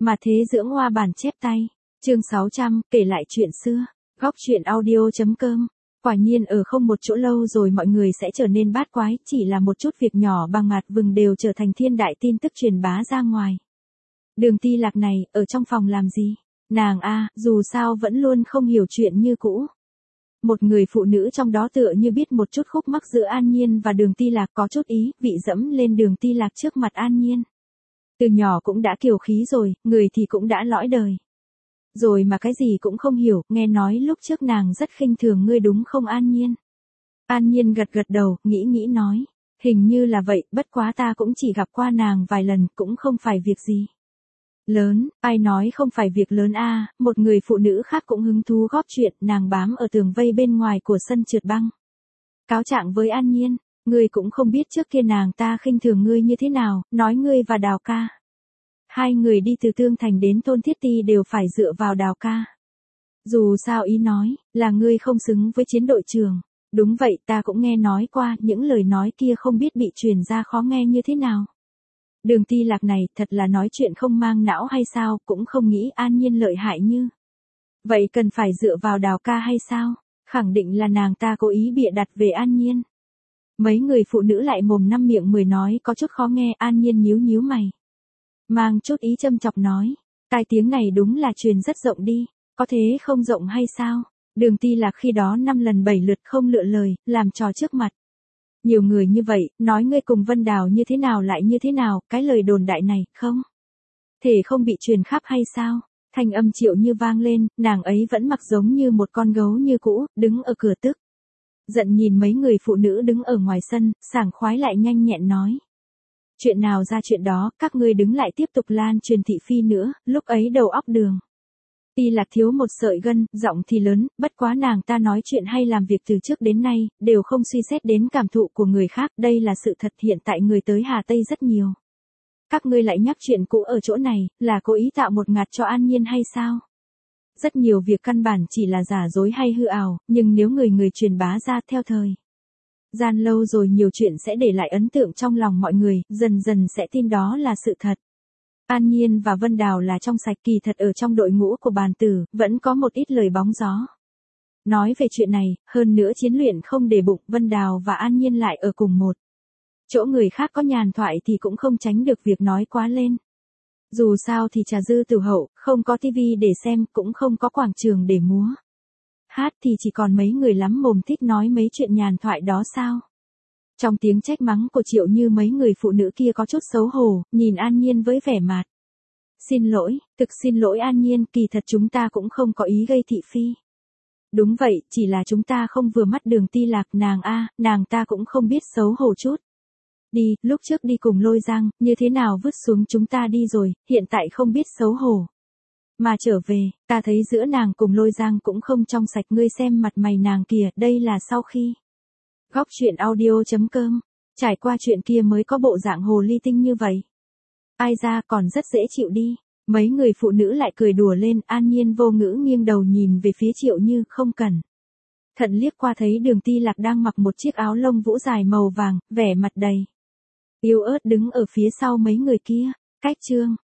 Mà thế dưỡng hoa bản chép tay. Chương 600, kể lại chuyện xưa. Góc truyện audio.com. Quả nhiên ở không một chỗ lâu rồi mọi người sẽ trở nên bát quái, chỉ là một chút việc nhỏ bằng ngạt vừng đều trở thành thiên đại tin tức truyền bá ra ngoài. Đường Ti Lạc này, ở trong phòng làm gì? Nàng dù sao vẫn luôn không hiểu chuyện như cũ. Một người phụ nữ trong đó tựa như biết một chút khúc mắc giữa An Nhiên và Đường Ti Lạc, có chút ý, vị dẫm lên Đường Ti Lạc trước mặt An Nhiên. Từ nhỏ cũng đã kiều khí rồi, người thì cũng đã lõi đời. Rồi mà cái gì cũng không hiểu, nghe nói lúc trước nàng rất khinh thường ngươi đúng không An Nhiên? An Nhiên gật gật đầu, nghĩ nói. Hình như là vậy, bất quá ta cũng chỉ gặp qua nàng vài lần, cũng không phải việc gì lớn. Ai nói không phải việc lớn một người phụ nữ khác cũng hứng thú góp chuyện, nàng bám ở tường vây bên ngoài của sân trượt băng. Cáo trạng với An Nhiên, ngươi cũng không biết trước kia nàng ta khinh thường ngươi như thế nào, nói ngươi và Đào ca. Hai người đi từ Tương Thành đến Thôn Thiết Ti đều phải dựa vào Đào ca. Dù sao ý nói, là ngươi không xứng với chiến đội trưởng. Đúng vậy, ta cũng nghe nói qua, những lời nói kia không biết bị truyền ra khó nghe như thế nào. Đường Ti Lạc này thật là nói chuyện không mang não hay sao, cũng không nghĩ An Nhiên lợi hại như. Vậy cần phải dựa vào Đào ca hay sao? Khẳng định là nàng ta cố ý bịa đặt về An Nhiên. Mấy người phụ nữ lại mồm năm miệng mười nói có chút khó nghe. An Nhiên nhíu mày, mang chút ý châm chọc nói, tai tiếng này đúng là truyền rất rộng đi, có thế không rộng hay sao? Đường Ti Lạc khi đó 5 lần 7 lượt không lựa lời, làm trò trước mặt. Nhiều người như vậy, nói ngươi cùng Vân Đào như thế nào lại như thế nào, cái lời đồn đại này, không thể không bị truyền khắp hay sao? Thanh âm Triệu Như vang lên, nàng ấy vẫn mặc giống như một con gấu như cũ, đứng ở cửa tức giận nhìn mấy người phụ nữ đứng ở ngoài sân, sảng khoái lại nhanh nhẹn nói. Chuyện nào ra chuyện đó, các ngươi đứng lại tiếp tục lan truyền thị phi nữa, lúc ấy đầu óc Đường Ti Lạc thiếu một sợi gân, giọng thì lớn, bất quá nàng ta nói chuyện hay làm việc từ trước đến nay, đều không suy xét đến cảm thụ của người khác, đây là sự thật, hiện tại người tới Hà Tây rất nhiều. Các ngươi lại nhắc chuyện cũ ở chỗ này, là cố ý tạo một ngạt cho An Nhiên hay sao? Rất nhiều việc căn bản chỉ là giả dối hay hư ảo, nhưng nếu người truyền bá ra theo thời gian lâu rồi nhiều chuyện sẽ để lại ấn tượng trong lòng mọi người, dần dần sẽ tin đó là sự thật. An Nhiên và Vân Đào là trong sạch, kỳ thật ở trong đội ngũ của bàn tử, vẫn có một ít lời bóng gió. Nói về chuyện này, hơn nữa chiến luyện không để bụng, Vân Đào và An Nhiên lại ở cùng một chỗ, người khác có nhàn thoại thì cũng không tránh được việc nói quá lên. Dù sao thì trà dư tử hậu, không có tivi để xem, cũng không có quảng trường để múa hát thì chỉ còn mấy người lắm mồm thích nói mấy chuyện nhàn thoại đó sao. Trong tiếng trách mắng của Triệu Như mấy người phụ nữ kia có chút xấu hổ, nhìn An Nhiên với vẻ mặt. Xin lỗi, thực xin lỗi An Nhiên, kỳ thật chúng ta cũng không có ý gây thị phi. Đúng vậy, chỉ là chúng ta không vừa mắt Đường Ti Lạc, nàng ta cũng không biết xấu hổ chút. Đi, lúc trước đi cùng Lôi Giang, như thế nào vứt xuống chúng ta đi rồi, hiện tại không biết xấu hổ. Mà trở về, ta thấy giữa nàng cùng Lôi Giang cũng không trong sạch, ngươi xem mặt mày nàng kìa, đây là sau khi. Góc truyện audio.com, trải qua chuyện kia mới có bộ dạng hồ ly tinh như vậy. Ai ra còn rất dễ chịu đi. Mấy người phụ nữ lại cười đùa lên, An Nhiên vô ngữ nghiêng đầu nhìn về phía Triệu Như, không cần thận liếc qua thấy Đường Ti Lạc đang mặc một chiếc áo lông vũ dài màu vàng, vẻ mặt đầy yếu ớt đứng ở phía sau mấy người kia. Cách chương